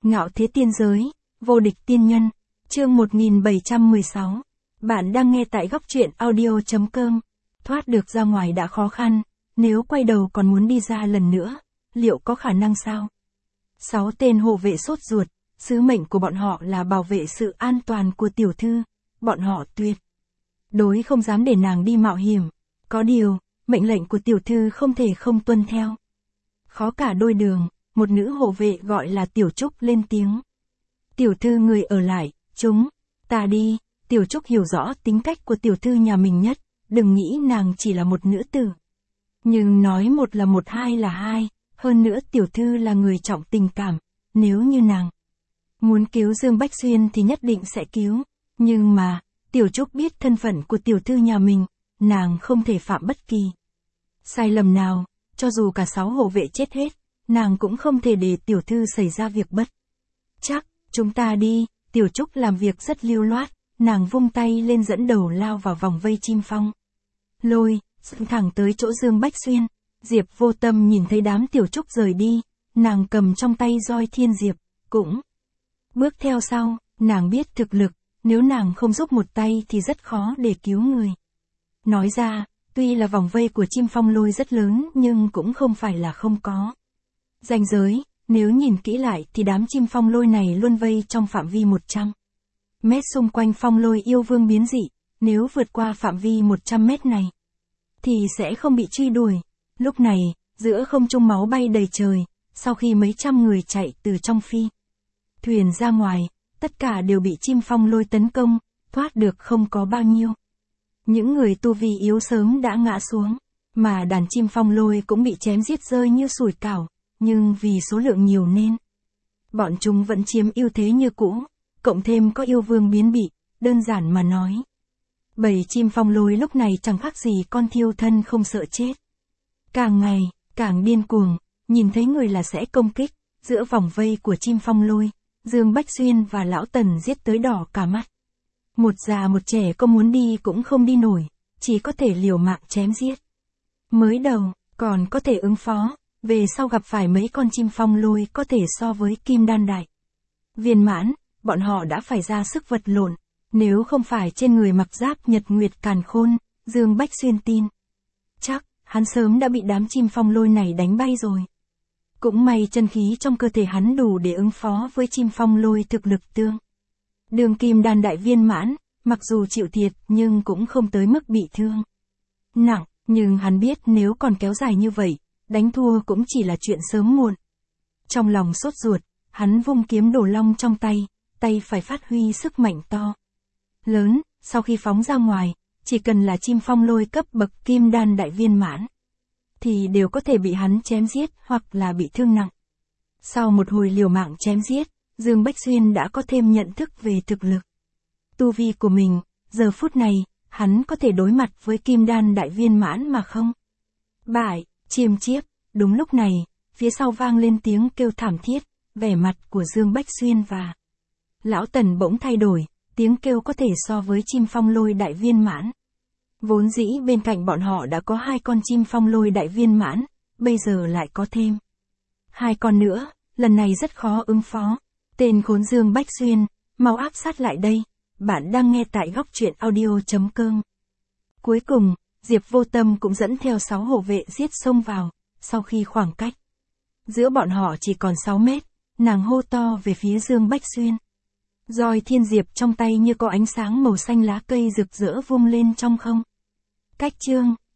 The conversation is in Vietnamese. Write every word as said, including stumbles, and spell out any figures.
Ngạo thế tiên giới, vô địch tiên nhân, chương một nghìn bảy trăm mười sáu. Bạn đang nghe tại góc truyện audio.com. Thoát được ra ngoài đã khó khăn, nếu quay đầu còn muốn đi ra lần nữa, liệu có khả năng sao? Sáu tên hộ vệ sốt ruột, sứ mệnh của bọn họ là bảo vệ sự an toàn của tiểu thư, bọn họ tuyệt đối không dám để nàng đi mạo hiểm, có điều, mệnh lệnh của tiểu thư không thể không tuân theo. Khó cả đôi đường, một nữ hộ vệ gọi là Tiểu Trúc lên tiếng. Tiểu thư người ở lại, chúng ta đi. Tiểu Trúc hiểu rõ tính cách của tiểu thư nhà mình nhất, đừng nghĩ nàng chỉ là một nữ tử. Nhưng nói một là một, hai là hai, hơn nữa tiểu thư là người trọng tình cảm, nếu như nàng muốn cứu Dương Bách Xuyên thì nhất định sẽ cứu, nhưng mà, Tiểu Trúc biết thân phận của tiểu thư nhà mình, nàng không thể phạm bất kỳ sai lầm nào, cho dù cả sáu hộ vệ chết hết, nàng cũng không thể để tiểu thư xảy ra việc bất chắc. Chúng ta đi. Tiểu Trúc làm việc rất lưu loát, nàng vung tay lên dẫn đầu lao vào vòng vây chim phong lôi, thẳng tới chỗ Dương Bách Xuyên. Diệp Vô Tâm nhìn thấy đám Tiểu Trúc rời đi, nàng cầm trong tay roi thiên diệp, cũng bước theo sau. Nàng biết thực lực, nếu nàng không giúp một tay thì rất khó để cứu người. Nói ra, tuy là vòng vây của chim phong lôi rất lớn nhưng cũng không phải là không có ranh giới. Nếu nhìn kỹ lại thì đám chim phong lôi này luôn vây trong phạm vi một trăm mét xung quanh phong lôi yêu vương biến dị, nếu vượt qua phạm vi một trăm mét này thì sẽ không bị truy đuổi. Lúc này, giữa không trung máu bay đầy trời, sau khi mấy trăm người chạy từ trong phi thuyền ra ngoài, tất cả đều bị chim phong lôi tấn công, thoát được không có bao nhiêu. Những người tu vi yếu sớm đã ngã xuống, mà đàn chim phong lôi cũng bị chém giết rơi như sủi cảo. Nhưng vì số lượng nhiều nên bọn chúng vẫn chiếm ưu thế như cũ, cộng thêm có yêu vương biến bị, đơn giản mà nói. Bầy chim phong lôi lúc này chẳng khác gì con thiêu thân không sợ chết. Càng ngày, càng điên cuồng, nhìn thấy người là sẽ công kích, giữa vòng vây của chim phong lôi, Dương Bách Xuyên và Lão Tần giết tới đỏ cả mắt. Một già một trẻ có muốn đi cũng không đi nổi, chỉ có thể liều mạng chém giết. Mới đầu, còn có thể ứng phó. Về sau gặp phải mấy con chim phong lôi có thể so với kim đan đại viên mãn, bọn họ đã phải ra sức vật lộn, nếu không phải trên người mặc giáp nhật nguyệt càn khôn, Dương Bách Xuyên tin chắc, hắn sớm đã bị đám chim phong lôi này đánh bay rồi. Cũng may chân khí trong cơ thể hắn đủ để ứng phó với chim phong lôi thực lực tương đương kim đan đại viên mãn, mặc dù chịu thiệt nhưng cũng không tới mức bị thương nặng, nhưng hắn biết nếu còn kéo dài như vậy, đánh thua cũng chỉ là chuyện sớm muộn. Trong lòng sốt ruột, hắn vung kiếm đồ long trong tay, tay phải phát huy sức mạnh to lớn, sau khi phóng ra ngoài, chỉ cần là chim phong lôi cấp bậc kim đan đại viên mãn, thì đều có thể bị hắn chém giết hoặc là bị thương nặng. Sau một hồi liều mạng chém giết, Dương Bách Xuyên đã có thêm nhận thức về thực lực tu vi của mình, giờ phút này, hắn có thể đối mặt với kim đan đại viên mãn mà không bại. Chiêm chiếp, đúng lúc này, phía sau vang lên tiếng kêu thảm thiết, vẻ mặt của Dương Bách Xuyên và Lão Tần bỗng thay đổi, tiếng kêu có thể so với chim phong lôi đại viên mãn. Vốn dĩ bên cạnh bọn họ đã có hai con chim phong lôi đại viên mãn, bây giờ lại có thêm hai con nữa, lần này rất khó ứng phó. Tên khốn Dương Bách Xuyên, mau áp sát lại đây, bạn đang nghe tại góc truyện audio.com. Cuối cùng, Diệp Vô Tâm cũng dẫn theo sáu hộ vệ giết xông vào, sau khi khoảng cách giữa bọn họ chỉ còn sáu mét, nàng hô to về phía Dương Bách Xuyên. Roi thiên diệp trong tay như có ánh sáng màu xanh lá cây rực rỡ vung lên trong không. Cách chương,